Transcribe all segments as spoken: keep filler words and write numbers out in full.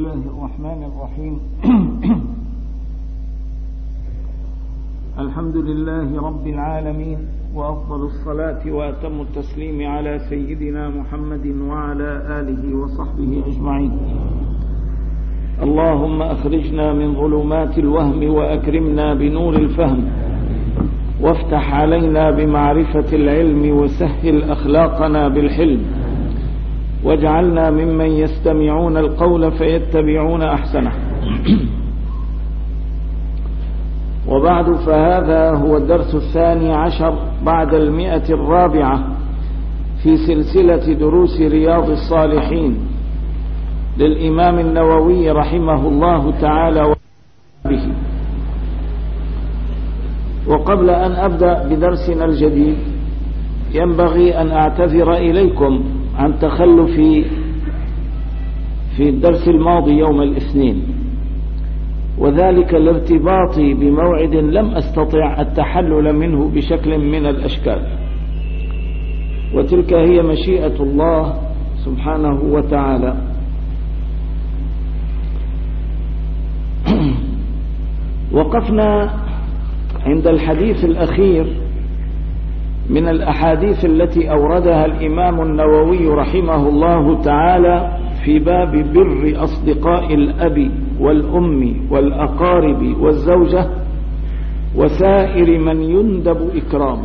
الله الرحمن الرحيم. الحمد لله رب العالمين، وأفضل الصلاة وأتم التسليم على سيدنا محمد وعلى آله وصحبه أجمعين. اللهم أخرجنا من ظلمات الوهم وأكرمنا بنور الفهم، وافتح علينا بمعرفة العلم، وسهل أخلاقنا بالحلم، واجعلنا ممن يستمعون القول فيتبعون أحسنه. وبعد، فهذا هو الدرس الثاني عشر بعد المئة الرابعة في سلسلة دروس رياض الصالحين للإمام النووي رحمه الله تعالى به. وقبل أن أبدأ بدرسنا الجديد، ينبغي أن أعتذر إليكم عن تخلفي في الدرس الماضي يوم الاثنين، وذلك لارتباطي بموعد لم أستطع التحلل منه بشكل من الأشكال، وتلك هي مشيئة الله سبحانه وتعالى. وقفنا عند الحديث الأخير من الأحاديث التي أوردها الإمام النووي رحمه الله تعالى في باب بر أصدقاء الأب والأم والأقارب والزوجة وسائر من يندب إكرامه.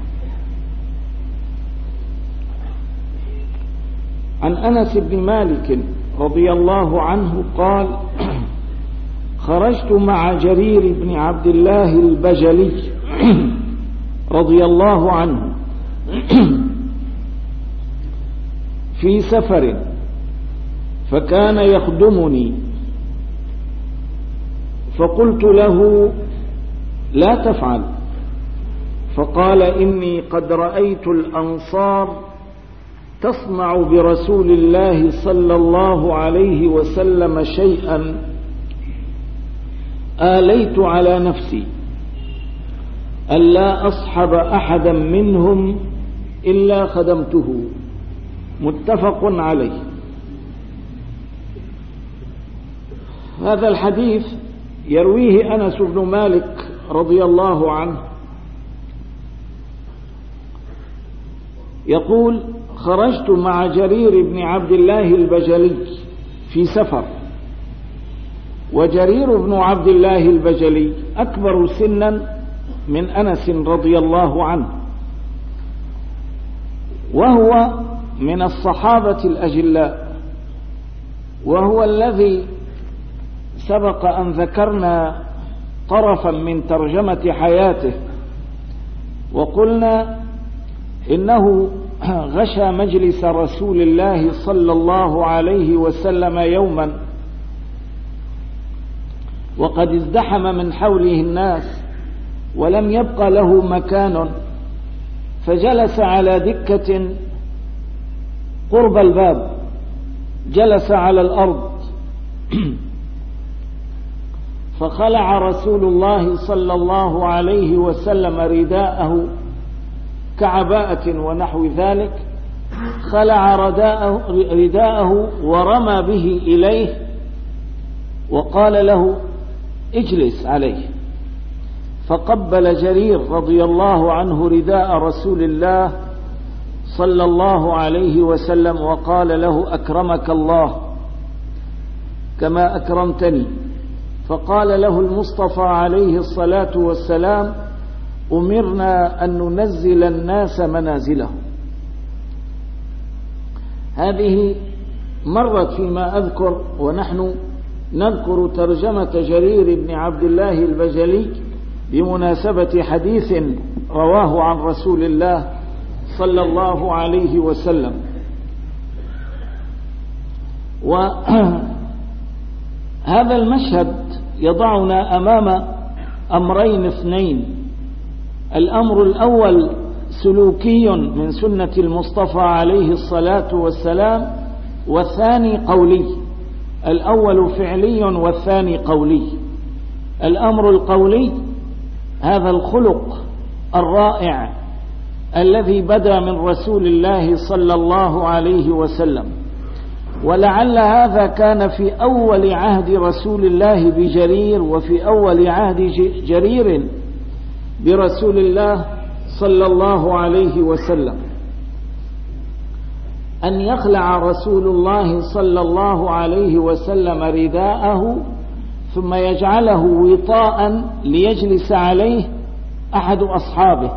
عن أنس بن مالك رضي الله عنه قال: خرجت مع جرير بن عبد الله البجلي رضي الله عنه في سفر، فكان يخدمني، فقلت له: لا تفعل. فقال: إني قد رأيت الأنصار تصنع برسول الله صلى الله عليه وسلم شيئا آليت على نفسي ألا أصحب أحدا منهم إلا خدمته. متفق عليه. هذا الحديث يرويه أنس بن مالك رضي الله عنه، يقول: خرجت مع جرير بن عبد الله البجلي في سفر. وجرير بن عبد الله البجلي أكبر سنا من أنس رضي الله عنه، وهو من الصحابة الأجلاء، وهو الذي سبق أن ذكرنا طرفا من ترجمة حياته، وقلنا إنه غشى مجلس رسول الله صلى الله عليه وسلم يوما، وقد ازدحم من حوله الناس ولم يبق له مكان، فجلس على دكة قرب الباب، جلس على الأرض، فخلع رسول الله صلى الله عليه وسلم رداءه كعباءة ونحو ذلك، خلع رداءه, رداءه ورمى به إليه وقال له: اجلس عليه. فقبل جرير رضي الله عنه رداء رسول الله صلى الله عليه وسلم وقال له: أكرمك الله كما أكرمتني. فقال له المصطفى عليه الصلاة والسلام: أمرنا أن ننزل الناس منازلهم. هذه مرت فيما أذكر، ونحن نذكر ترجمة جرير بن عبد الله البجلي بمناسبة حديث رواه عن رسول الله صلى الله عليه وسلم. وهذا المشهد يضعنا أمام أمرين اثنين: الأمر الأول سلوكي من سنة المصطفى عليه الصلاة والسلام، والثاني قولي. الأول فعلي والثاني قولي. الأمر القولي هذا الخلق الرائع الذي بدا من رسول الله صلى الله عليه وسلم، ولعل هذا كان في أول عهد رسول الله بجرير، وفي أول عهد جرير برسول الله صلى الله عليه وسلم، أن يخلع رسول الله صلى الله عليه وسلم رداءه ثم يجعله وطاء ليجلس عليه أحد أصحابه،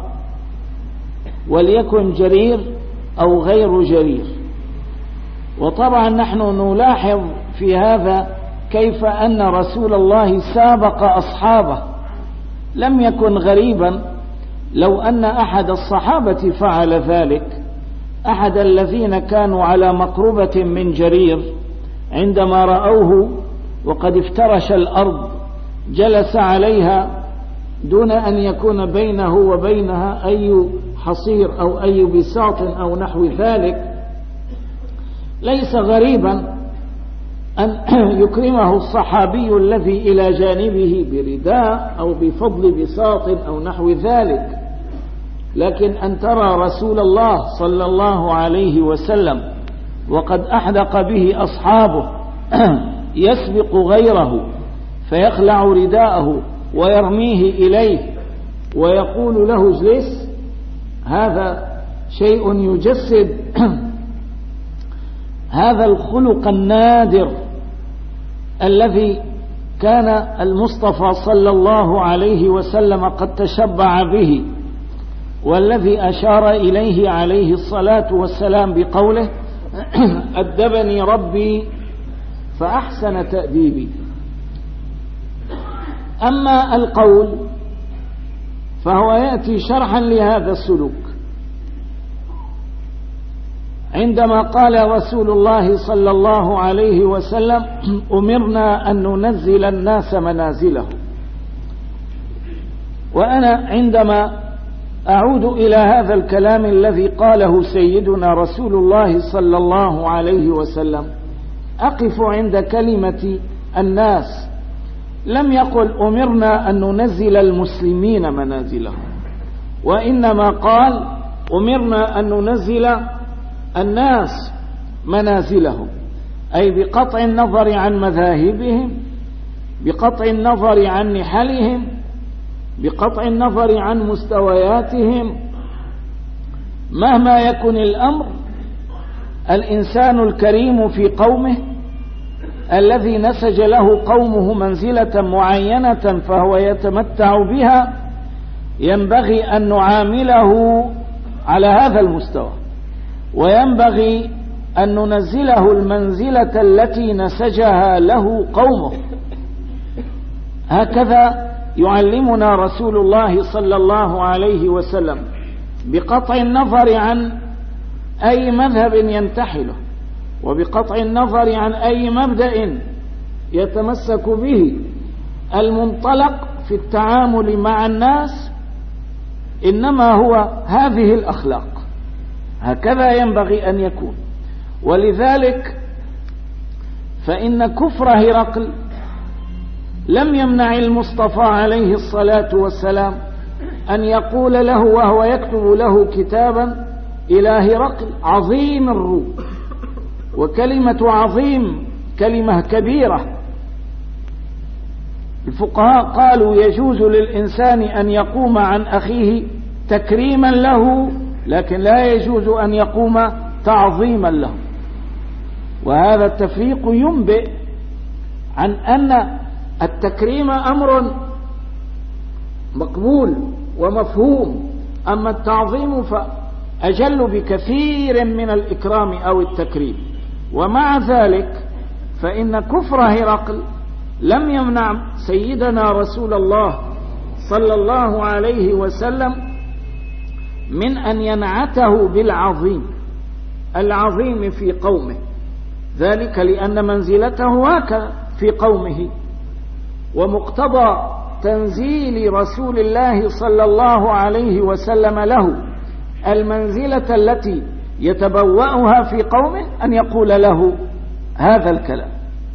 وليكن جرير أو غير جرير. وطبعا نحن نلاحظ في هذا كيف أن رسول الله سابق أصحابه. لم يكن غريبا لو أن أحد الصحابة فعل ذلك، أحد الذين كانوا على مقربة من جرير عندما رأوه وقد افترش الأرض جلس عليها دون أن يكون بينه وبينها أي حصير أو أي بساط أو نحو ذلك. ليس غريبا أن يكرمه الصحابي الذي إلى جانبه برداء أو بفضل بساط أو نحو ذلك، لكن أن ترى رسول الله صلى الله عليه وسلم وقد أحدق به أصحابه يسبق غيره فيخلع رداءه ويرميه إليه ويقول له اجلس، هذا شيء يجسد هذا الخلق النادر الذي كان المصطفى صلى الله عليه وسلم قد تشبع به، والذي أشار إليه عليه الصلاة والسلام بقوله أدبني ربي فأحسن تأديبي. أما القول فهو يأتي شرحا لهذا السلوك، عندما قال رسول الله صلى الله عليه وسلم أمرنا أن ننزل الناس منازلهم. وأنا عندما أعود إلى هذا الكلام الذي قاله سيدنا رسول الله صلى الله عليه وسلم أقف عند كلمة الناس. لم يقل أمرنا أن ننزل المسلمين منازلهم، وإنما قال أمرنا أن ننزل الناس منازلهم، أي بقطع النظر عن مذاهبهم، بقطع النظر عن نحلهم، بقطع النظر عن مستوياتهم. مهما يكن الأمر، الإنسان الكريم في قومه الذي نسج له قومه منزلة معينة فهو يتمتع بها، ينبغي أن نعامله على هذا المستوى، وينبغي أن ننزله المنزلة التي نسجها له قومه. هكذا يعلمنا رسول الله صلى الله عليه وسلم، بقطع النظر عن أي مذهب ينتحله، وبقطع النظر عن أي مبدأ يتمسك به. المنطلق في التعامل مع الناس إنما هو هذه الأخلاق، هكذا ينبغي أن يكون. ولذلك فإن كفر هرقل لم يمنع المصطفى عليه الصلاة والسلام أن يقول له وهو يكتب له كتابا إلى هرقل عظيم الروم، وكلمة عظيم كلمة كبيرة. الفقهاء قالوا يجوز للإنسان أن يقوم عن أخيه تكريما له، لكن لا يجوز أن يقوم تعظيما له. وهذا التفريق ينبئ عن أن التكريم أمر مقبول ومفهوم، أما التعظيم فأجل بكثير من الإكرام أو التكريم. ومع ذلك فإن كفر هرقل لم يمنع سيدنا رسول الله صلى الله عليه وسلم من أن ينعته بالعظيم، العظيم في قومه، ذلك لأن منزلته هكذا في قومه. ومقتضى تنزيل رسول الله صلى الله عليه وسلم له المنزلة التي يتبوأها في قومه أن يقول له هذا الكلام.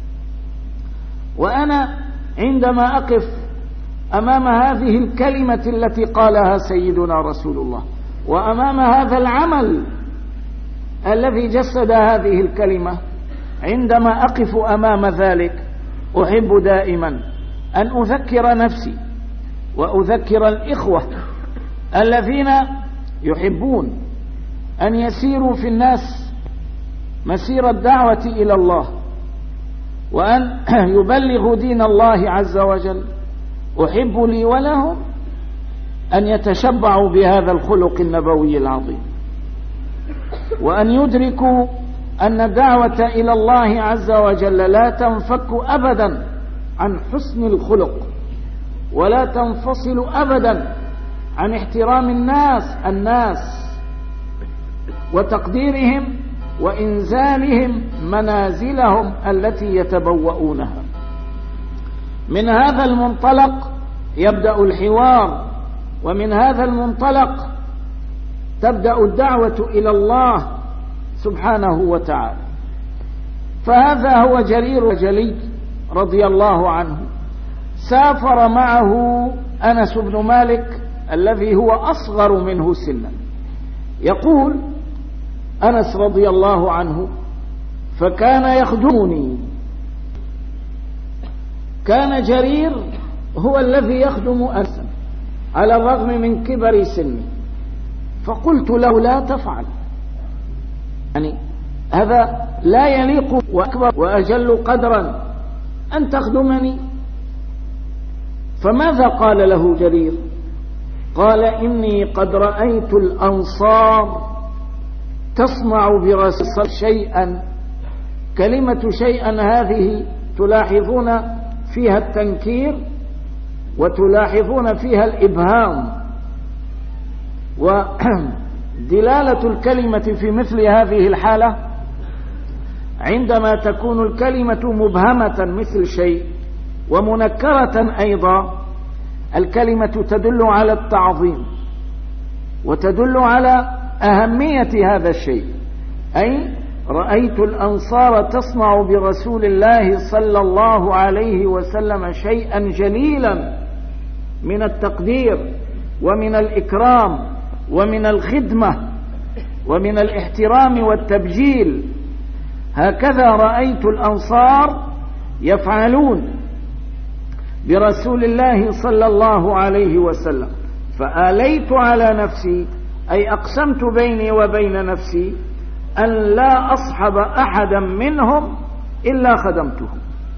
وأنا عندما أقف أمام هذه الكلمة التي قالها سيدنا رسول الله، وأمام هذا العمل الذي جسد هذه الكلمة، عندما أقف أمام ذلك أحب دائما أن أذكر نفسي وأذكر الإخوة الذين يحبون أن يسيروا في الناس مسير الدعوة إلى الله وأن يبلغوا دين الله عز وجل. أحب لي ولهم أن يتشبعوا بهذا الخلق النبوي العظيم، وأن يدركوا أن الدعوة إلى الله عز وجل لا تنفك أبدا عن حسن الخلق، ولا تنفصل أبدا عن احترام الناس الناس وتقديرهم وإنزالهم منازلهم التي يتبوؤونها. من هذا المنطلق يبدأ الحوار، ومن هذا المنطلق تبدأ الدعوة إلى الله سبحانه وتعالى. فهذا هو جرير البجلي رضي الله عنه، سافر معه أنس بن مالك الذي هو أصغر منه سنا. يقول أنس رضي الله عنه: فكان يخدمني، كان جرير هو الذي يخدم أنسا على الرغم من كبر سنه. فقلت له: لا تفعل، يعني هذا لا يليق، وأكبر وأجل قدرا أن تخدمني. فماذا قال له جرير؟ قال: إني قد رأيت الأنصار تصنع برسول شيئا. كلمة شيئا هذه تلاحظون فيها التنكير وتلاحظون فيها الإبهام، ودلالة الكلمة في مثل هذه الحالة عندما تكون الكلمة مبهمة مثل شيء ومنكرة أيضا، الكلمة تدل على التعظيم وتدل على أهمية هذا الشيء. أي رأيت الأنصار تصنع برسول الله صلى الله عليه وسلم شيئا جليلا من التقدير ومن الإكرام ومن الخدمة ومن الاحترام والتبجيل. هكذا رأيت الأنصار يفعلون برسول الله صلى الله عليه وسلم، فآليت على نفسي، أي أقسمت بيني وبين نفسي أن لا أصحب أحدا منهم إلا خدمته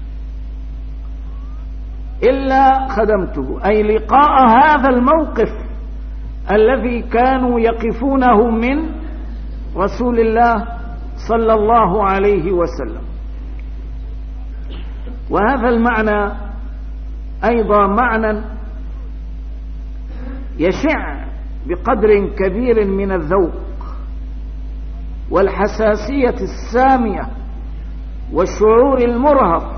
إلا خدمته أي لقاء هذا الموقف الذي كانوا يقفونه من رسول الله صلى الله عليه وسلم. وهذا المعنى أيضا معنى يشع بقدر كبير من الذوق والحساسية السامية والشعور المرهف،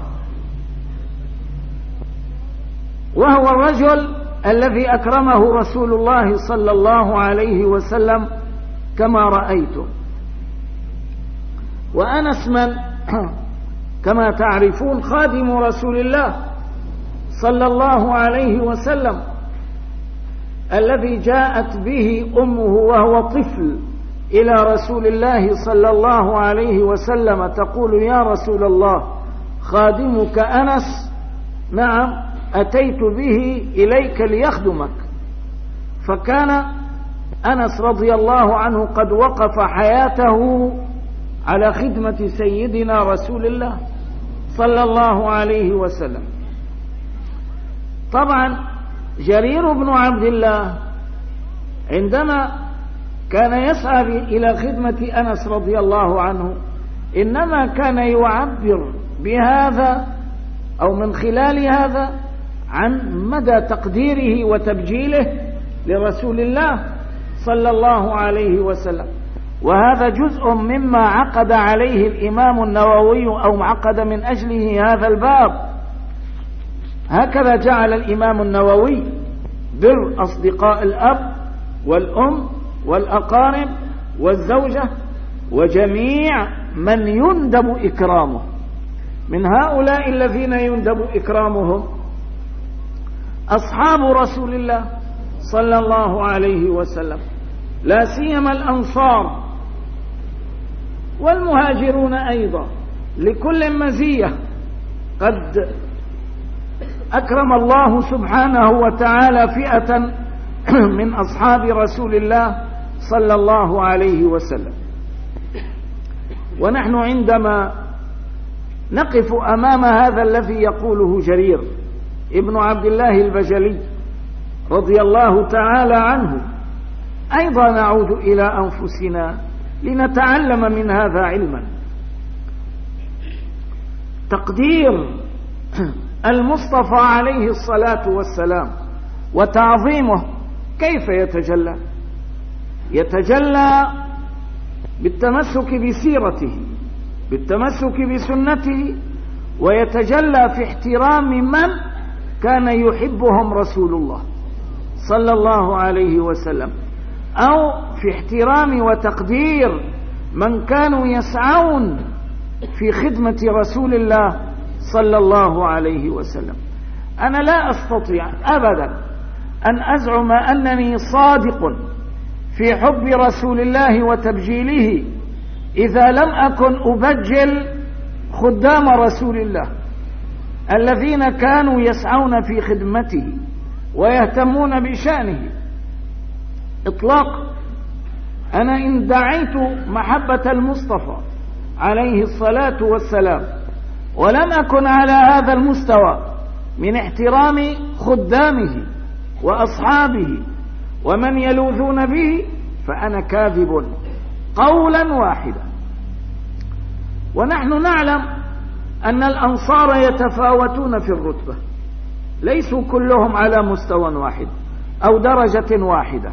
وهو الرجل الذي أكرمه رسول الله صلى الله عليه وسلم كما رأيته. وأنس من كما تعرفون خادم رسول الله صلى الله عليه وسلم الذي جاءت به أمه وهو طفل إلى رسول الله صلى الله عليه وسلم تقول: يا رسول الله، خادمك أنس نعم أتيت به إليك ليخدمك. فكان أنس رضي الله عنه قد وقف حياته على خدمة سيدنا رسول الله صلى الله عليه وسلم. طبعا جرير بن عبد الله عندما كان يسعى إلى خدمة أنس رضي الله عنه إنما كان يعبر بهذا أو من خلال هذا عن مدى تقديره وتبجيله لرسول الله صلى الله عليه وسلم. وهذا جزء مما عقد عليه الإمام النووي أو عقد من أجله هذا الباب. هكذا جعل الإمام النووي بر أصدقاء الأب والأم والأقارب والزوجة وجميع من يندب إكرامه. من هؤلاء الذين يندب إكرامهم أصحاب رسول الله صلى الله عليه وسلم، لا سيما الأنصار والمهاجرون أيضا، لكل مزية. قد أكرم الله سبحانه وتعالى فئة من أصحاب رسول الله صلى الله عليه وسلم، ونحن عندما نقف أمام هذا الذي يقوله جرير ابن عبد الله البجلي رضي الله تعالى عنه، أيضا نعود إلى أنفسنا لنتعلم من هذا علما. تقدير المصطفى عليه الصلاة والسلام وتعظيمه كيف يتجلى؟ يتجلى بالتمسك بسيرته، بالتمسك بسنته، ويتجلى في احترام من كان يحبهم رسول الله صلى الله عليه وسلم، أو في احترام وتقدير من كانوا يسعون في خدمة رسول الله صلى الله عليه وسلم. أنا لا أستطيع أبدا أن أزعم أنني صادق في حب رسول الله وتبجيله إذا لم أكن أبجل خدام رسول الله الذين كانوا يسعون في خدمته ويهتمون بشأنه إطلاقا. أنا إن دعيت محبة المصطفى عليه الصلاة والسلام ولم أكن على هذا المستوى من احترام خدامه وأصحابه ومن يلوذون به فأنا كاذب قولا واحدا. ونحن نعلم أن الأنصار يتفاوتون في الرتبة، ليسوا كلهم على مستوى واحد أو درجة واحدة،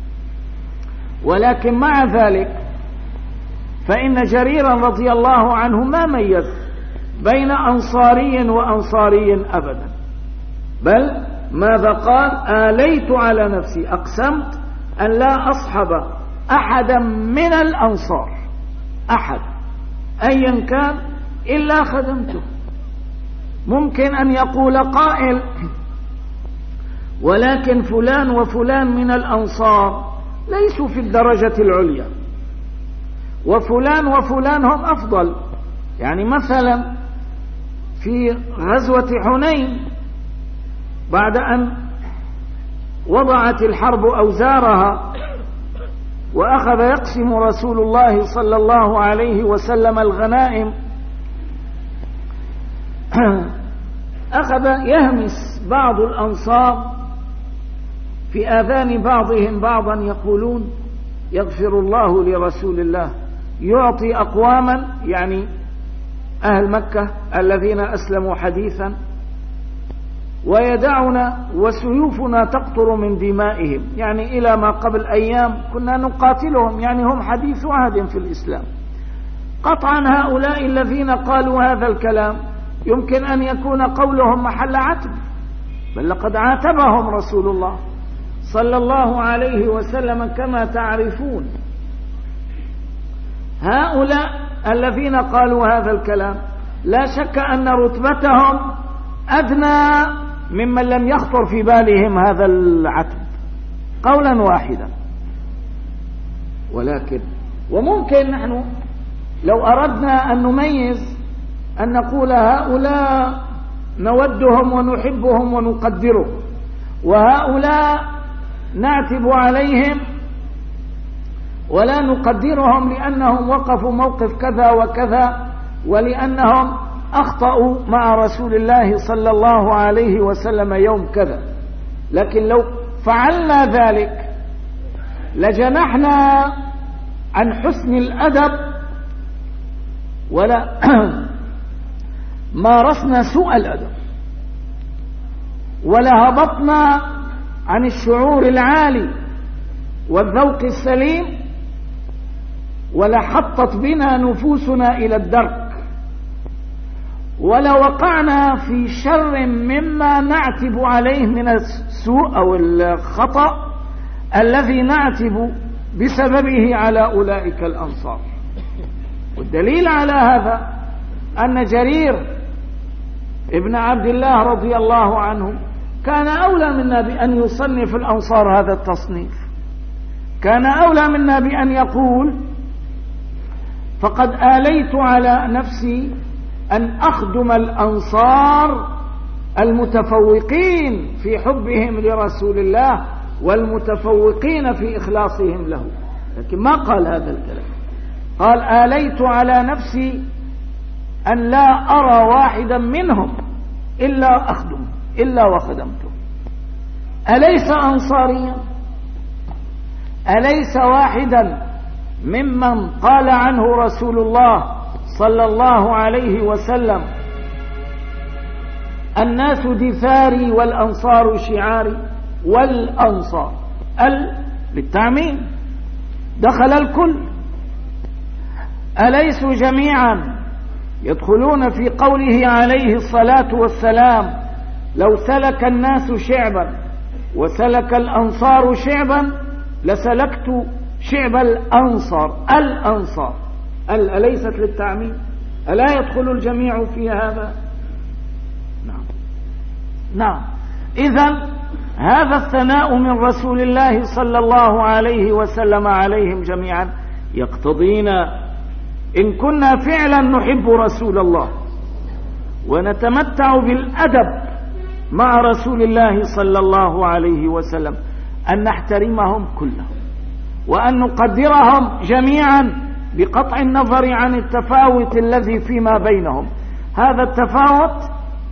ولكن مع ذلك فإن جريرا رضي الله عنه ما ميز بين أنصاري وأنصاري أبدا، بل ماذا قال؟ آليت على نفسي، أقسمت أن لا أصحب أحدا من الأنصار، أحد أيا كان، إلا خدمته. ممكن أن يقول قائل ولكن فلان وفلان من الأنصار ليسوا في الدرجة العليا، وفلان وفلان هم أفضل. يعني مثلا في غزوة حنين بعد أن وضعت الحرب أوزارها وأخذ يقسم رسول الله صلى الله عليه وسلم الغنائم، أخذ يهمس بعض الأنصار في آذان بعضهم بعضا يقولون يغفر الله لرسول الله، يعطي أقواما يعني أهل مكة الذين أسلموا حديثا ويدعنا وسيوفنا تقطر من دمائهم، يعني إلى ما قبل أيام كنا نقاتلهم، يعني هم حديث عهد في الإسلام. قطعا هؤلاء الذين قالوا هذا الكلام يمكن أن يكون قولهم محل عتب، بل لقد عاتبهم رسول الله صلى الله عليه وسلم كما تعرفون. هؤلاء الذين قالوا هذا الكلام لا شك أن رتبتهم أدنى ممن لم يخطر في بالهم هذا العتب قولا واحدا. ولكن وممكن نحن لو أردنا أن نميز أن نقول هؤلاء نودهم ونحبهم ونقدرهم، وهؤلاء نعتب عليهم ولا نقدرهم لأنهم وقفوا موقف كذا وكذا، ولأنهم أخطأوا مع رسول الله صلى الله عليه وسلم يوم كذا. لكن لو فعلنا ذلك لجنحنا عن حسن الأدب ولا مارسنا سوء الأدب، ولهبطنا عن الشعور العالي والذوق السليم، ولحطت بنا نفوسنا إلى الدرك، ولوقعنا في شر مما نعتب عليه من السوء أو الخطأ الذي نعتب بسببه على أولئك الأنصار. والدليل على هذا أن جرير ابن عبد الله رضي الله عنه كان أولى منا بأن يصنف الأنصار هذا التصنيف، كان أولى منا بأن يقول فقد آليت على نفسي أن أخدم الأنصار المتفوقين في حبهم لرسول الله والمتفوقين في إخلاصهم له، لكن ما قال هذا الكلام. قال آليت على نفسي أن لا أرى واحدا منهم إلا أخدمه إلا وخدمته. أليس أنصاريا؟ أليس واحدا ممن قال عنه رسول الله صلى الله عليه وسلم الناس دثاري والأنصار شعاري؟ والأنصار ال للتعميم دخل الكل. أليسوا جميعا يدخلون في قوله عليه الصلاة والسلام لو سلك الناس شعبا وسلك الأنصار شعبا لسلكت شعب الأنصار. الأنصار ال أليست للتعميم؟ ألا يدخل الجميع في هذا؟ نعم نعم. إذن هذا الثناء من رسول الله صلى الله عليه وسلم عليهم جميعا يقتضينا إن كنا فعلا نحب رسول الله ونتمتع بالأدب مع رسول الله صلى الله عليه وسلم أن نحترمهم كلهم وأن نقدرهم جميعا بقطع النظر عن التفاوت الذي فيما بينهم. هذا التفاوت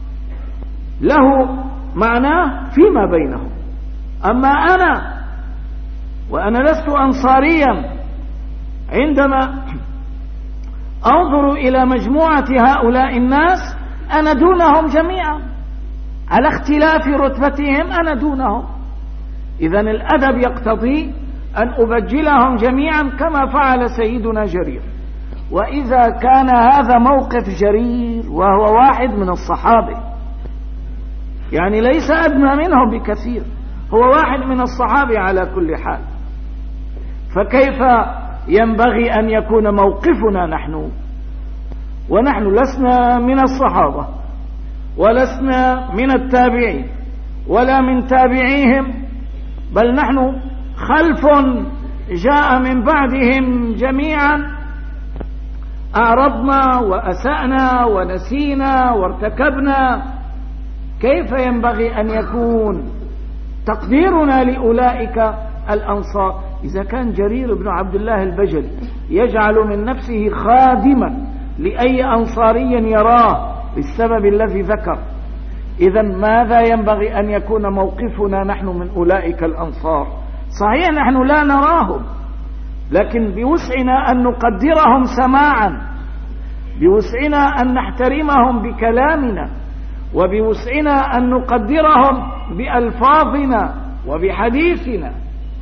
له معناه فيما بينهم. أما أنا وأنا لست أنصاريا عندما أنظر إلى مجموعة هؤلاء الناس أنا دونهم جميعا على اختلاف رتبتهم، أنا دونهم. إذن الأدب يقتضي أن أبجلهم جميعا كما فعل سيدنا جرير. وإذا كان هذا موقف جرير وهو واحد من الصحابة، يعني ليس أدنى منهم بكثير، هو واحد من الصحابة على كل حال، فكيف ينبغي أن يكون موقفنا نحن؟ ونحن لسنا من الصحابة ولسنا من التابعين ولا من تابعيهم، بل نحن خلف جاء من بعدهم جميعا، أعرضنا وأسأنا ونسينا وارتكبنا. كيف ينبغي أن يكون تقديرنا لأولئك الأنصار إذا كان جرير بن عبد الله البجلي يجعل من نفسه خادما لأي أنصاري يراه بالسبب الذي ذكر؟ إذن ماذا ينبغي أن يكون موقفنا نحن من أولئك الأنصار؟ صحيح نحن لا نراهم، لكن بوسعنا أن نقدرهم سماعا، بوسعنا أن نحترمهم بكلامنا، وبوسعنا أن نقدرهم بألفاظنا وبحديثنا.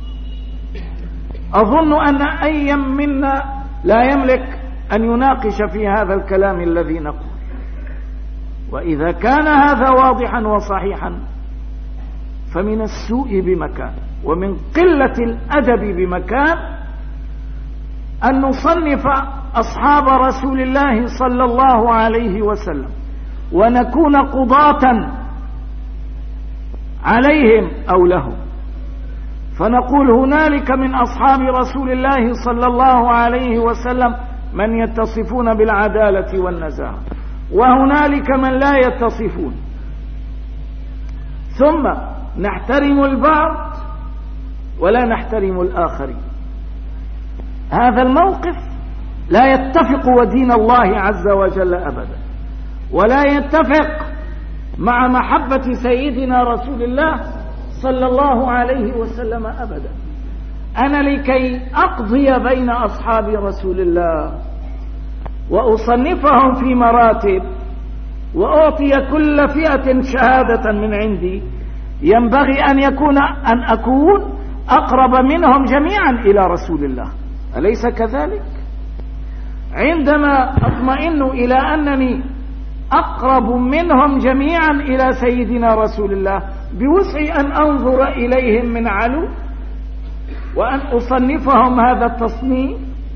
أظن أن أي منا لا يملك أن يناقش في هذا الكلام الذي نقول. وإذا كان هذا واضحا وصحيحا فمن السوء بمكان ومن قلة الأدب بمكان أن نصنف أصحاب رسول الله صلى الله عليه وسلم ونكون قضاة عليهم أو لهم، فنقول هنالك من أصحاب رسول الله صلى الله عليه وسلم من يتصفون بالعدالة والنزاهة، وهنالك من لا يتصفون، ثم نحترم البعض ولا نحترم الآخرين. هذا الموقف لا يتفق ودين الله عز وجل أبدا، ولا يتفق مع محبة سيدنا رسول الله صلى الله عليه وسلم أبدا. أنا لكي أقضي بين أصحاب رسول الله وأصنفهم في مراتب وأعطي كل فئة شهادة من عندي، ينبغي أن يكون أن أكون أقرب منهم جميعا إلى رسول الله، أليس كذلك؟ عندما أطمئن إلى أنني أقرب منهم جميعا إلى سيدنا رسول الله بوسعي أن أنظر إليهم من علو وأن أصنفهم هذا التصنيف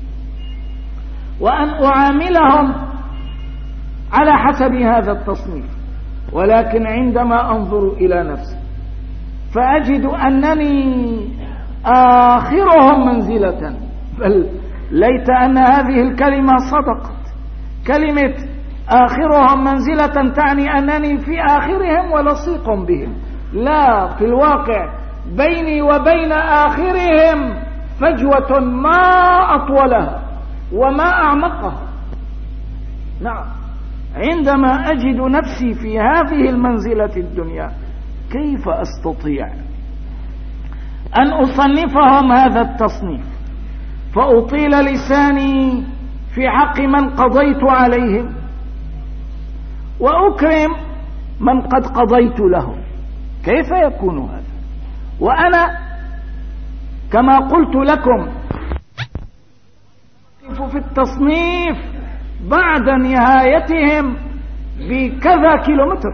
وأن أعاملهم على حسب هذا التصنيف. ولكن عندما أنظر إلى نفسي فأجد أنني آخرهم منزلة، بل ليت أن هذه الكلمة صدقت، كلمة آخرهم منزلة تعني أنني في آخرهم ولصيق بهم، لا، في الواقع بيني وبين آخرهم فجوة ما أطولها وما أعمقها. نعم، عندما أجد نفسي في هذه المنزلة الدنيا كيف أستطيع أن أصنفهم هذا التصنيف فأطيل لساني في حق من قضيت عليهم وأكرم من قد قضيت لهم؟ كيف يكون هذا وأنا كما قلت لكم في التصنيف بعد نهايتهم بكذا كيلومتر؟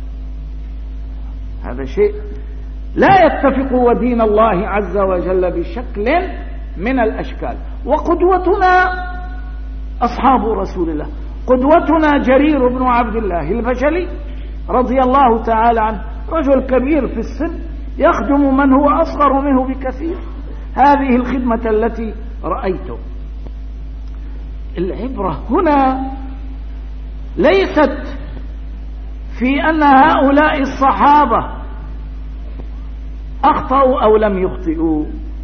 هذا شيء لا يتفق ودين الله عز وجل بشكل من الأشكال. وقدوتنا أصحاب رسول الله، قدوتنا جرير بن عبد الله البجلي رضي الله تعالى عنه، رجل كبير في السن يخدم من هو أصغر منه بكثير، هذه الخدمة التي رأيته. العبرة هنا ليست في أن هؤلاء الصحابة أخطأوا أو لم يخطئوا،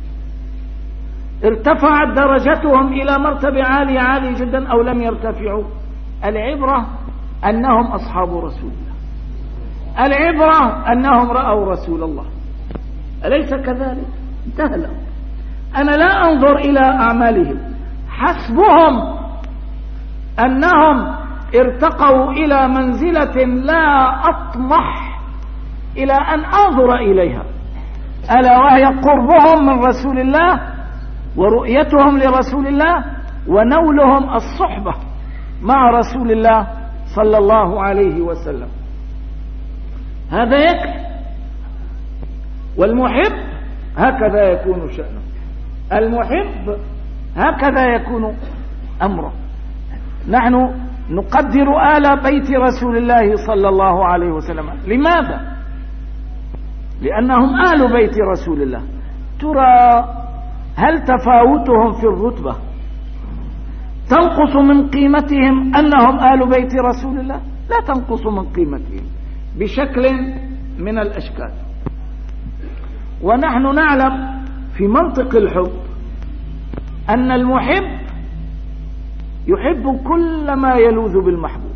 ارتفعت درجتهم إلى مرتبة عالية عالية جدا أو لم يرتفعوا. العبرة أنهم أصحاب رسول الله، العبرة أنهم رأوا رسول الله، أليس كذلك؟ انتهى الأمر. أنا لا أنظر إلى أعمالهم، حسبهم أنهم ارتقوا إلى منزلة لا أطمح إلى أن أنظر إليها، ألا وهي قربهم من رسول الله ورؤيتهم لرسول الله ونولهم الصحبة مع رسول الله صلى الله عليه وسلم. هذا يكفي. والمحب هكذا يكون شأنه، المحب هكذا يكون أمره. نحن نقدر آل بيت رسول الله صلى الله عليه وسلم. لماذا؟ لأنهم آل بيت رسول الله. ترى هل تفاوتهم في الرتبة تنقص من قيمتهم أنهم آل بيت رسول الله؟ لا تنقص من قيمتهم بشكل من الأشكال. ونحن نعلم في منطق الحب أن المحب يحب كل ما يلوذ بالمحبوب.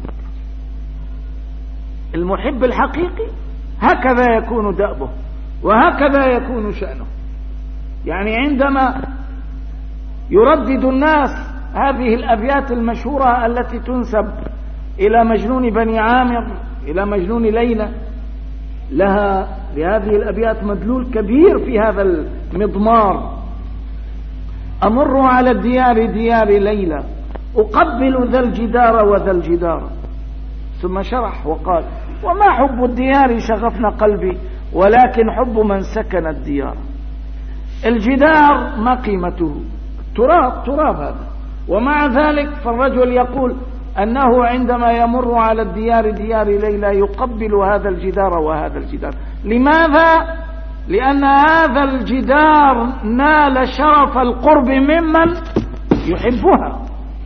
المحب الحقيقي هكذا يكون دأبه وهكذا يكون شأنه. يعني عندما يردد الناس هذه الأبيات المشهورة التي تنسب إلى مجنون بني عامر، إلى مجنون ليلى، لها لهذه الأبيات مدلول كبير في هذا المضمار: أمر على الديار ديار ليلى أقبل ذا الجدار وذا الجدار. ثم شرح وقال: وما حب الديار شغفنا قلبي ولكن حب من سكن الديار. الجدار ما قيمته؟ تراب، تراب هذا. ومع ذلك فالرجل يقول أنه عندما يمر على الديار ديار ليلى يقبل هذا الجدار وهذا الجدار. لماذا؟ لأن هذا الجدار نال شرف القرب ممن يحبها.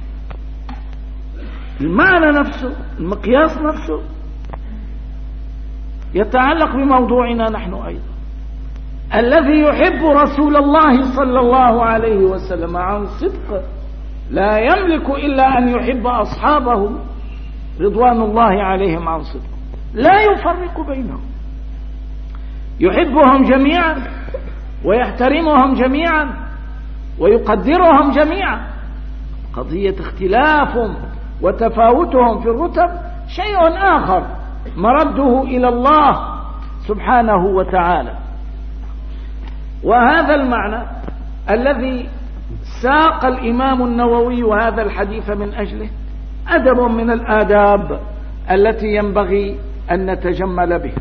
المعنى نفسه، المقياس نفسه يتعلق بموضوعنا نحن أيضا. الذي يحب رسول الله صلى الله عليه وسلم عن صدق لا يملك إلا أن يحب أصحابه رضوان الله عليهم عن صدق، لا يفرق بينهم، يحبهم جميعا ويحترمهم جميعا ويقدرهم جميعا. قضية اختلافهم وتفاوتهم في الرتب شيء آخر مرده إلى الله سبحانه وتعالى. وهذا المعنى الذي ساق الإمام النووي هذا الحديث من أجله أدب من الآداب التي ينبغي أن نتجمل به.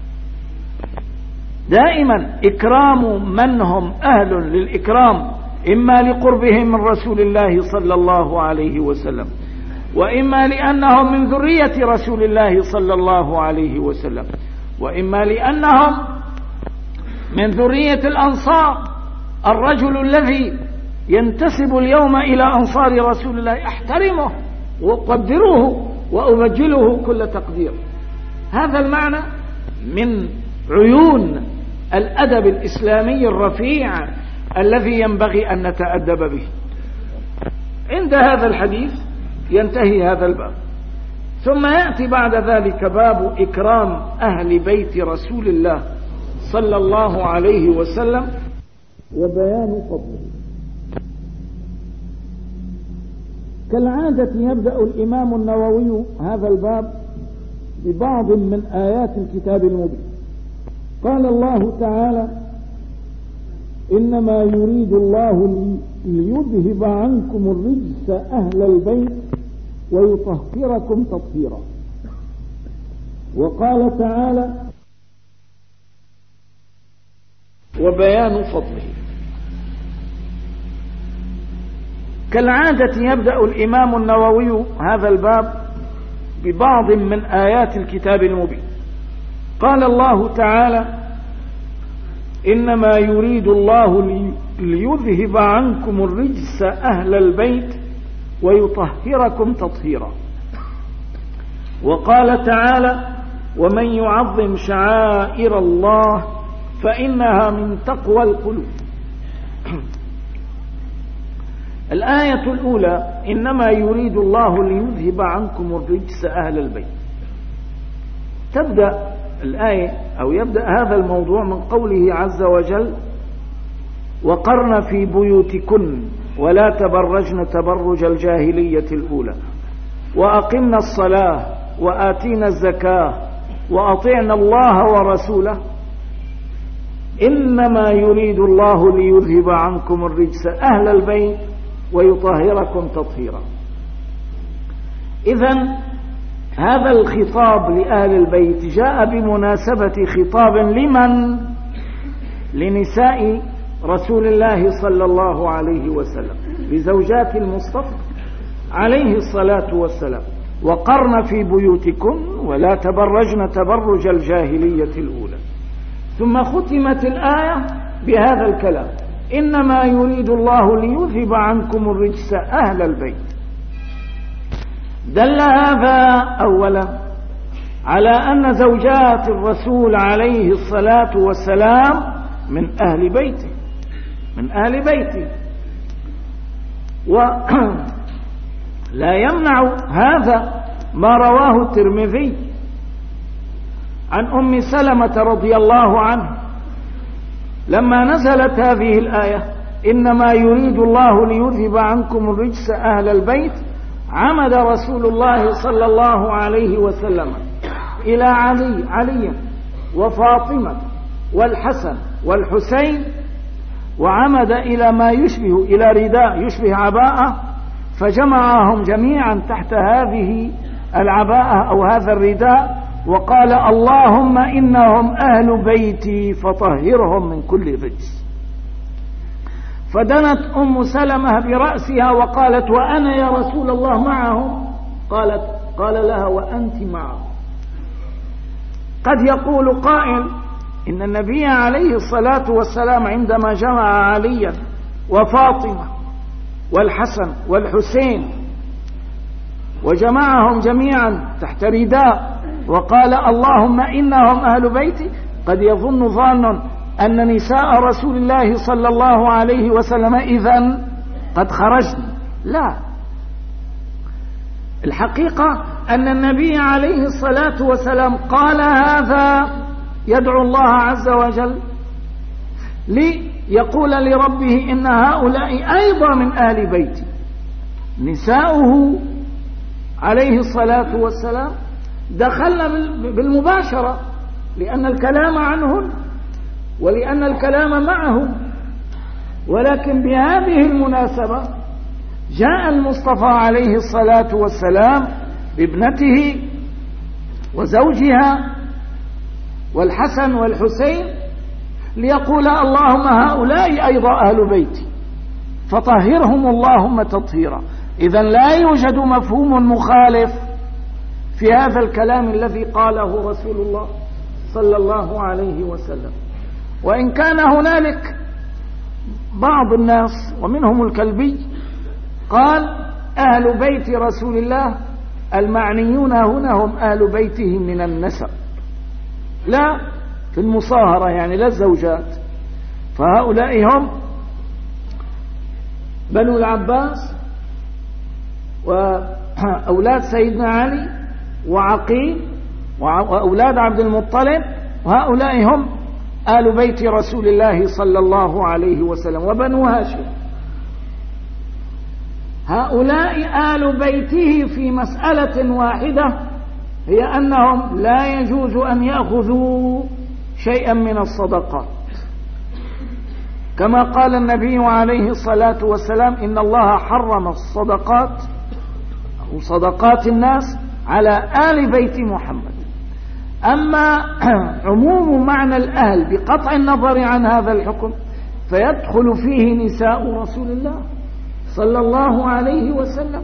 دائما إكرام من هم أهل للإكرام، إما لقربهم من رسول الله صلى الله عليه وسلم، وإما لأنهم من ذرية رسول الله صلى الله عليه وسلم، وإما لأنهم من ذرية الأنصار. الرجل الذي ينتسب اليوم إلى أنصار رسول الله احترمه وقدروه وأبجله كل تقدير. هذا المعنى من عيون الأدب الإسلامي الرفيع الذي ينبغي أن نتأدب به. عند هذا الحديث ينتهي هذا الباب، ثم يأتي بعد ذلك باب إكرام أهل بيت رسول الله صلى الله عليه وسلم وبيان فضله. كالعادة يبدأ الإمام النووي هذا الباب ببعض من آيات الكتاب المبين. قال الله تعالى: إنما يريد الله ليذهب عنكم الرجس أهل البيت ويطهركم تطهيرا. وقال تعالى: وبيان فضله. كالعادة يبدأ الإمام النووي هذا الباب ببعض من آيات الكتاب المبين. قال الله تعالى: إنما يريد الله ليذهب عنكم الرجس أهل البيت ويطهركم تطهيرا. وقال تعالى: ومن يعظم شعائر الله فإنها من تقوى القلوب. الآية الأولى: إنما يريد الله ليذهب عنكم الرجس أهل البيت. تبدأ الآية أو يبدأ هذا الموضوع من قوله عز وجل: وقرن في بيوتكن ولا تبرجن تبرج الجاهلية الأولى وأقمنا الصلاة وآتينا الزكاة وأطعنا الله ورسوله إنما يريد الله ليذهب عنكم الرجس أهل البيت ويطهركم تطهيرا. إذن هذا الخطاب لأهل البيت جاء بمناسبة خطاب لمن؟ لنساء رسول الله صلى الله عليه وسلم، لزوجات المصطفى عليه الصلاة والسلام. وقرن في بيوتكن ولا تبرجن تبرج الجاهلية الأولى. ثم ختمت الآية بهذا الكلام: إنما يريد الله ليذهب عنكم الرجس أهل البيت. دل هذا أولا على أن زوجات الرسول عليه الصلاة والسلام من أهل بيته من أهل بيته ولا يمنع هذا ما رواه الترمذي عن أم سلمة رضي الله عنها لما نزلت هذه الآية: إنما يريد الله ليذهب عنكم الرجس أهل البيت. عمد رسول الله صلى الله عليه وسلم إلى علي علي وفاطمة والحسن والحسين، وعمد إلى ما يشبه إلى رداء يشبه عباءة، فجمعهم جميعا تحت هذه العباءة أو هذا الرداء، وقال: اللهم إنهم أهل بيتي فطهرهم من كل رجس. فدنت أم سلمة برأسها وقالت: وأنا يا رسول الله معهم؟ قالت قال لها: وأنت معهم. قد يقول قائل إن النبي عليه الصلاة والسلام عندما جمع عليا وفاطمة والحسن والحسين وجمعهم جميعا تحت رداء وقال: اللهم إنهم أهل بيتي، قد يظن ظان أن نساء رسول الله صلى الله عليه وسلم إذن قد خرجن. لا، الحقيقة أن النبي عليه الصلاة والسلام قال هذا يدعو الله عز وجل ليقول لربه: إن هؤلاء أيضا من أهل بيتي. نساؤه عليه الصلاة والسلام دخلنا بالمباشرة، لأن الكلام عنهم ولأن الكلام معهم، ولكن بهذه المناسبة جاء المصطفى عليه الصلاة والسلام بابنته وزوجها والحسن والحسين ليقول: اللهم هؤلاء أيضا أهل بيتي فطهرهم اللهم تطهيرا. إذن لا يوجد مفهوم مخالف في هذا الكلام الذي قاله رسول الله صلى الله عليه وسلم. وإن كان هنالك بعض الناس ومنهم الكلبي قال: أهل بيت رسول الله المعنيون هنا هم أهل بيته من النسب، لا في المصاهرة يعني لا الزوجات. فهؤلاء هم بنو العباس وأولاد سيدنا علي وعقيل وأولاد عبد المطلب، وهؤلاء هم آل بيت رسول الله صلى الله عليه وسلم. وبنو هاشم هؤلاء آل بيته في مسألة واحدة، هي أنهم لا يجوز أن يأخذوا شيئا من الصدقات، كما قال النبي عليه الصلاة والسلام: إن الله حرم الصدقات أو صدقات الناس على آل بيت محمد. أما عموم معنى الأهل بقطع النظر عن هذا الحكم فيدخل فيه نساء رسول الله صلى الله عليه وسلم،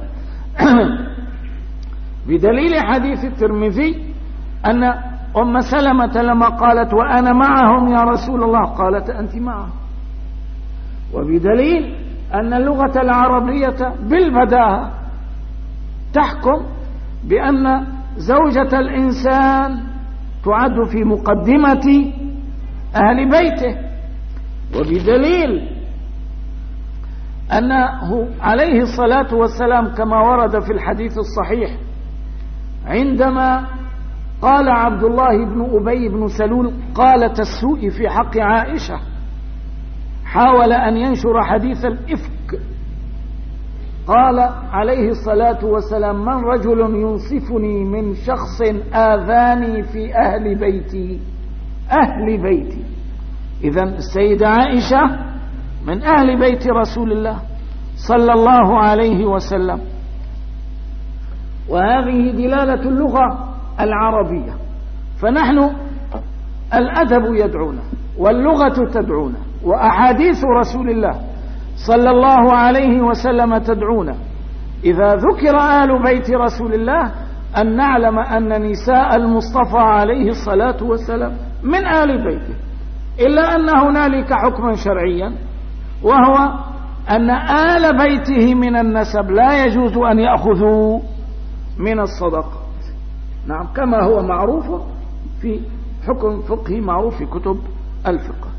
بدليل حديث الترمذي أن أم سلمة لما قالت: وأنا معهم يا رسول الله، قالت: أنت معهم. وبدليل أن اللغة العربية بالبداهة تحكم بأن زوجة الإنسان تعد في مقدمة أهل بيته، وبدليل أنه عليه الصلاة والسلام كما ورد في الحديث الصحيح عندما قال عبد الله بن أبي بن سلول قالة السوء في حق عائشة، حاول أن ينشر حديث الإفك، قال عليه الصلاة والسلام: من رجل ينصفني من شخص آذاني في أهل بيتي. أهل بيتي، إذن السيدة عائشة من أهل بيت رسول الله صلى الله عليه وسلم. وهذه دلالة اللغة العربية. فنحن الأدب يدعونا واللغة تدعونا وأحاديث رسول الله صلى الله عليه وسلم تدعونا إذا ذكر آل بيت رسول الله أن نعلم أن نساء المصطفى عليه الصلاة والسلام من آل بيته، إلا أن هنالك حكما شرعيا، وهو أن آل بيته من النسب لا يجوز أن يأخذوا من الصدقات. نعم، كما هو معروف في حكم فقهي معروف في كتب الفقه.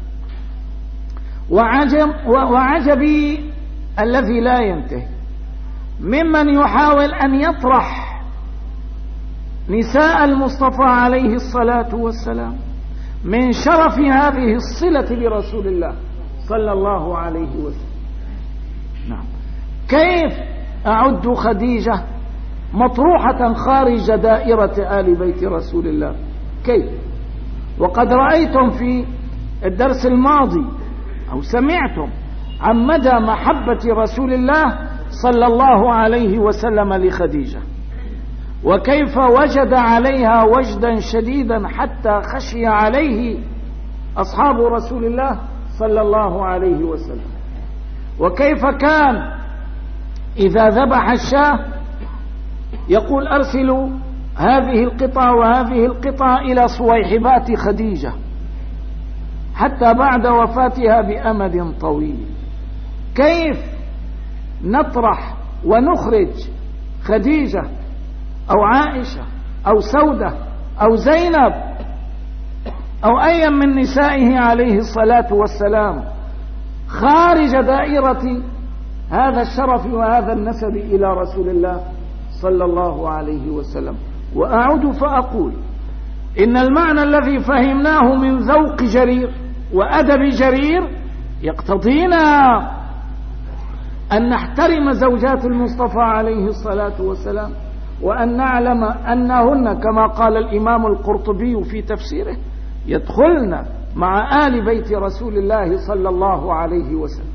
وعجب وعجبي الذي لا ينتهي ممن يحاول أن يطرح نساء المصطفى عليه الصلاة والسلام من شرف هذه الصلة برسول الله صلى الله عليه وسلم. نعم، كيف أعد خديجة مطروحة خارج دائرة آل بيت رسول الله؟ كيف؟ وقد رأيتم في الدرس الماضي أو سمعتم عن مدى محبة رسول الله صلى الله عليه وسلم لخديجة، وكيف وجد عليها وجدا شديدا حتى خشي عليه أصحاب رسول الله صلى الله عليه وسلم، وكيف كان إذا ذبح الشاة يقول: أرسلوا هذه القطع وهذه القطع إلى صويحبات خديجة، حتى بعد وفاتها بأمد طويل. كيف نطرح ونخرج خديجة أو عائشة أو سودة أو زينب أو أي من نسائه عليه الصلاة والسلام خارج دائرة هذا الشرف وهذا النسب إلى رسول الله صلى الله عليه وسلم؟ وأعود فأقول إن المعنى الذي فهمناه من ذوق جرير وأدب جرير يقتضينا أن نحترم زوجات المصطفى عليه الصلاة والسلام، وأن نعلم أنهن كما قال الإمام القرطبي في تفسيره يدخلن مع آل بيت رسول الله صلى الله عليه وسلم.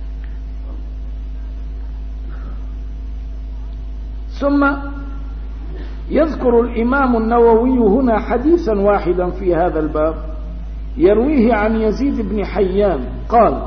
ثم يذكر الإمام النووي هنا حديثا واحدا في هذا الباب يرويه عن يزيد بن حيان قال: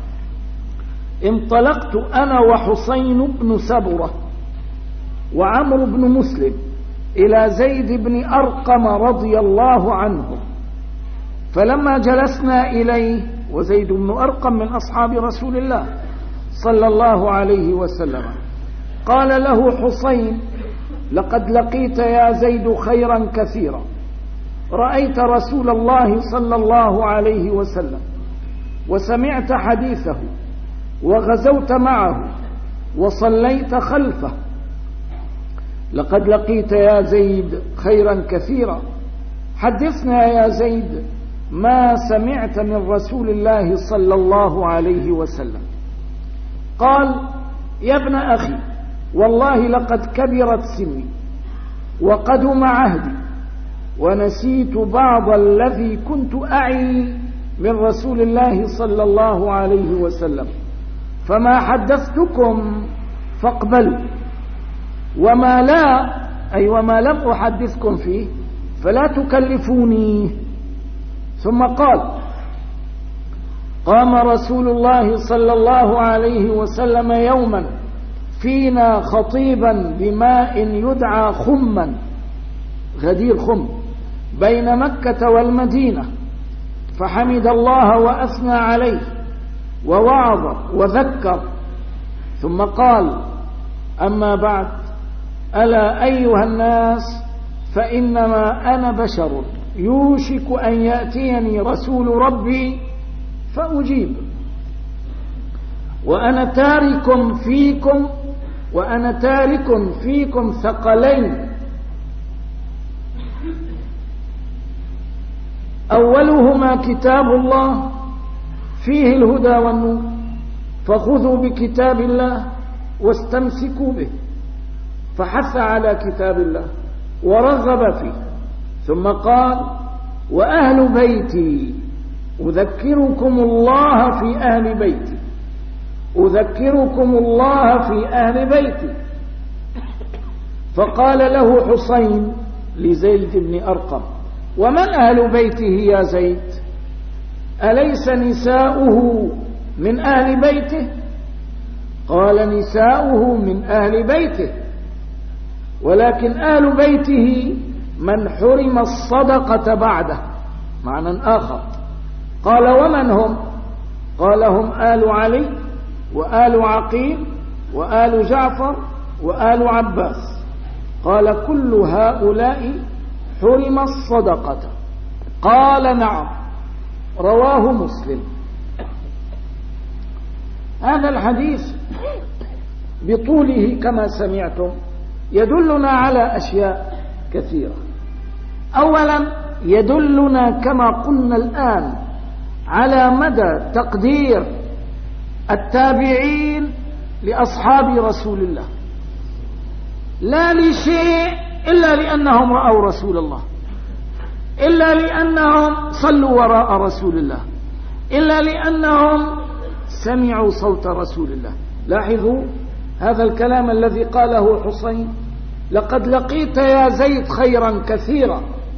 انطلقت أنا وحسين بن سبرة وعمر بن مسلم إلى زيد بن أرقم رضي الله عنه، فلما جلسنا إليه، وزيد بن أرقم من أصحاب رسول الله صلى الله عليه وسلم، قال له حسين: لقد لقيت يا زيد خيرا كثيرا، رأيت رسول الله صلى الله عليه وسلم وسمعت حديثه وغزوت معه وصليت خلفه. لقد لقيت يا زيد خيرا كثيرا، حدثنا يا زيد ما سمعت من رسول الله صلى الله عليه وسلم. قال: يا ابن أخي، والله لقد كبرت سني وقدم عهدي ونسيت بعض الذي كنت أعي من رسول الله صلى الله عليه وسلم، فما حدثتكم فاقبلوا، وما لا أي وما لم أحدثكم فيه فلا تكلفوني. ثم قال: قام رسول الله صلى الله عليه وسلم يوما فينا خطيبا بماء يدعى خما، غدير خم، بين مكة والمدينة، فحمد الله وأثنى عليه ووعظ وذكر، ثم قال: أما بعد، ألا أيها الناس، فإنما أنا بشر يوشك أن يأتيني رسول ربي فأجيب، وأنا تارك فيكم وأنا تارك فيكم ثقلين، أولهما كتاب الله فيه الهدى والنور، فخذوا بكتاب الله واستمسكوا به. فحث على كتاب الله ورغب فيه، ثم قال: وأهل بيتي أذكركم الله في أهل بيتي أذكركم الله في أهل بيتي. فقال له حسين لزيد بن أرقم: ومن أهل بيته يا زيد؟ أليس نساؤه من أهل بيته؟ قال: نساؤه من أهل بيته، ولكن أهل بيته من حرم الصدقة بعده. معنى آخر. قال: ومن هم؟ قال: هم آل علي وآل عقيل وآل جعفر وآل عباس. قال: كل هؤلاء حرم الصدقة. قال: نعم. رواه مسلم. هذا الحديث بطوله كما سمعتم يدلنا على أشياء كثيرة. أولا، يدلنا كما قلنا الآن على مدى تقدير التابعين لأصحاب رسول الله، لا لشيء إلا لأنهم رأوا رسول الله، إلا لأنهم صلوا وراء رسول الله، إلا لأنهم سمعوا صوت رسول الله. لاحظوا هذا الكلام الذي قاله حسين: لقد لقيت يا زيد خيرا كثيرا،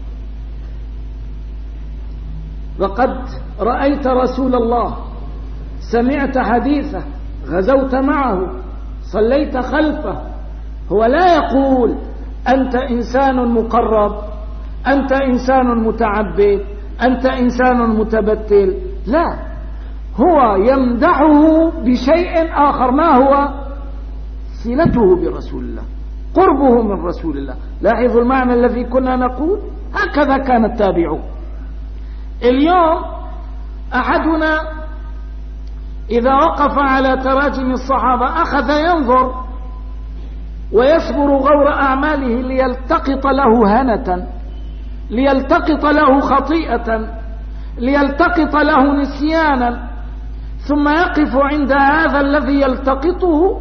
لقد رأيت رسول الله، سمعت حديثه، غزوت معه، صليت خلفه. هو لا يقول أنت إنسان مقرب، أنت إنسان متعبد، أنت إنسان متبتل، لا، هو يمدحه بشيء آخر. ما هو؟ صلته برسول الله، قربه من رسول الله. لاحظوا المعنى الذي كنا نقول، هكذا كان التابعون. اليوم أحدنا إذا وقف على تراجم الصحابة أخذ ينظر ويصبر غور أعماله ليلتقط له هنة، ليلتقط له خطيئة، ليلتقط له نسيانا، ثم يقف عند هذا الذي يلتقطه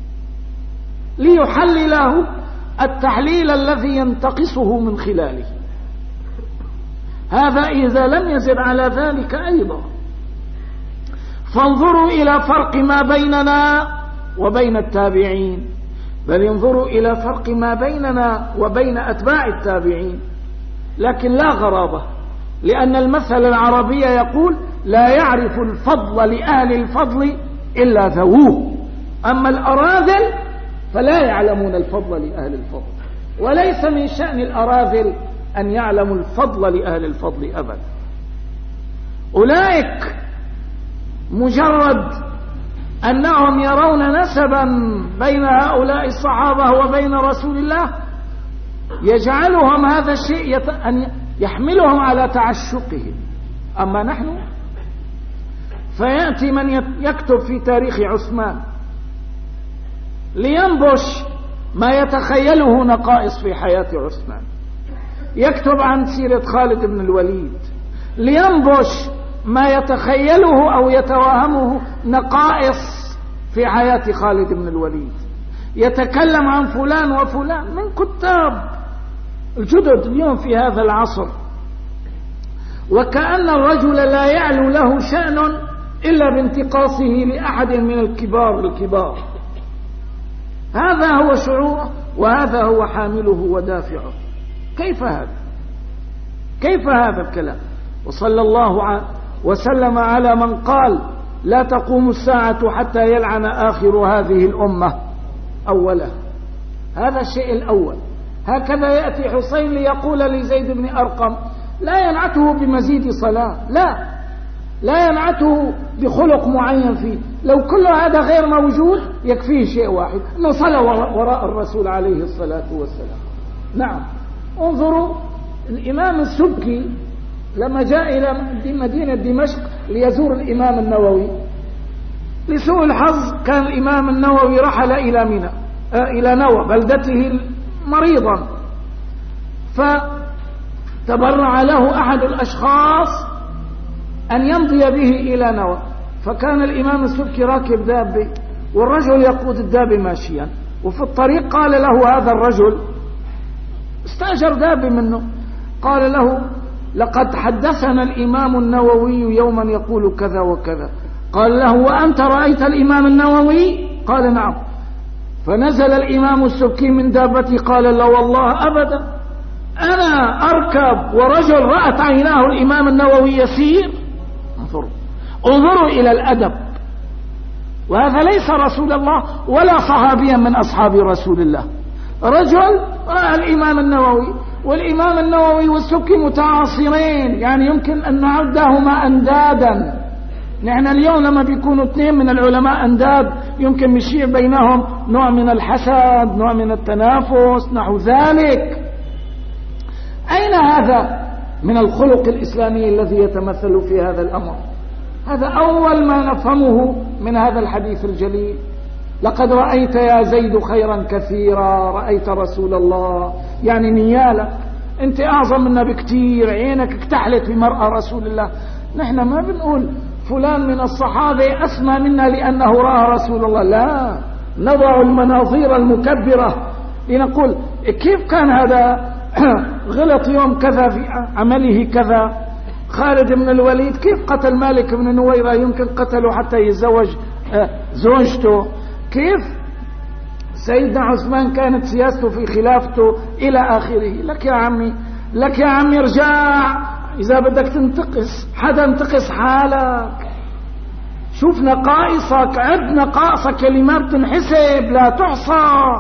ليحلله التحليل الذي ينتقصه من خلاله. هذا إذا لم يزد على ذلك أيضا. فانظروا إلى فرق ما بيننا وبين التابعين، بل انظروا إلى فرق ما بيننا وبين أتباع التابعين. لكن لا غرابة، لأن المثل العربي يقول: لا يعرف الفضل لأهل الفضل إلا ذووه، أما الأراذل فلا يعلمون الفضل لأهل الفضل. وليس من شأن الأراذل أن يعلموا الفضل لأهل الفضل أبدا. أولئك مجرد أنهم يرون نسبا بين هؤلاء الصحابة وبين رسول الله يجعلهم هذا الشيء يت... أن يحملهم على تعشقه. أما نحن فيأتي من يكتب في تاريخ عثمان لينبش ما يتخيله نقائص في حياة عثمان، يكتب عن سيرة خالد بن الوليد لينبش ما يتخيله أو يتوهمه نقائص في حياة خالد بن الوليد، يتكلم عن فلان وفلان من كتاب الجدد اليوم في هذا العصر، وكأن الرجل لا يعلو له شأن إلا بانتقاصه لأحد من الكبار الكبار. هذا هو شعوره وهذا هو حامله ودافعه. كيف هذا؟ كيف هذا الكلام؟ وصلى الله وسلم على من قال لا تقوم الساعة حتى يلعن آخر هذه الأمة أوله. هذا الشيء الأول. هكذا يأتي حسين ليقول لزيد بن أرقم لا ينعته بمزيد صلاة، لا لا ينعته بخلق معين فيه، لو كل هذا غير موجود يكفيه شيء واحد، أنه صلى وراء الرسول عليه الصلاة والسلام. نعم، انظروا الإمام السبكي لما جاء إلى مدينة دمشق ليزور الإمام النووي، لسوء الحظ كان الإمام النووي رحل إلى منى آه إلى نوى بلدته مريضا، فتبرع له أحد الأشخاص أن يمضي به إلى نوى، فكان الإمام السبكي راكب دابة والرجل يقود الدابة ماشيا، وفي الطريق قال له هذا الرجل استأجر دابة منه، قال له لقد حدثنا الإمام النووي يوما يقول كذا وكذا. قال له وأنت رأيت الإمام النووي؟ قال نعم. فنزل الإمام السبكي من دابته قال لا والله أبدا، أنا أركب ورجل رأت عيناه الإمام النووي يسير. انظروا انظروا إلى الأدب، وهذا ليس رسول الله ولا صحابيا من أصحاب رسول الله، رجل رأى الإمام النووي، والإمام النووي والسبكي متعاصرين، يعني يمكن أن نعدهما أندادا. نحن اليوم لما بيكونوا اثنين من العلماء أنداد يمكن يشيع بينهم نوع من الحسد، نوع من التنافس، نحو ذلك. أين هذا من الخلق الإسلامي الذي يتمثل في هذا الأمر؟ هذا أول ما نفهمه من هذا الحديث الجليل. لقد رأيت يا زيد خيرا كثيرا، رأيت رسول الله، يعني نيالك أنت أعظم منا بكتير، عينك اكتحلت بمرأة رسول الله. نحن ما بنقول فلان من الصحابة أسمى منا لأنه رأى رسول الله، لا، نضع المناظير المكبرة لنقول كيف كان هذا غلط يوم كذا في عمله كذا. خالد بن الوليد كيف قتل مالك بن نويرة، يمكن قتله حتى يتزوج زوجته. كيف سيدنا عثمان كانت سياسته في خلافته إلى آخره. لك يا عمي لك يا عمي ارجع، إذا بدك تنتقص حدا انتقص حالك، شوف نقائصك، عد نقائصك اللي ما بتنحسب لا تحصى.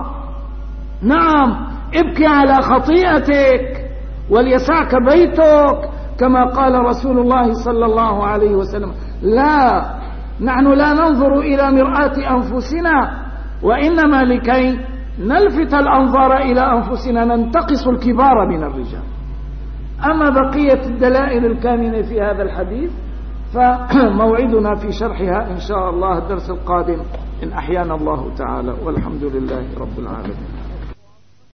نعم، ابكي على خطيئتك وليسعك بيتك كما قال رسول الله صلى الله عليه وسلم. لا، نحن لا ننظر إلى مرآة أنفسنا، وإنما لكي نلفت الأنظار إلى أنفسنا ننتقص الكبار من الرجال. أما بقية الدلائل الكامنة في هذا الحديث فموعدنا في شرحها إن شاء الله الدرس القادم إن أحيانا الله تعالى، والحمد لله رب العالمين.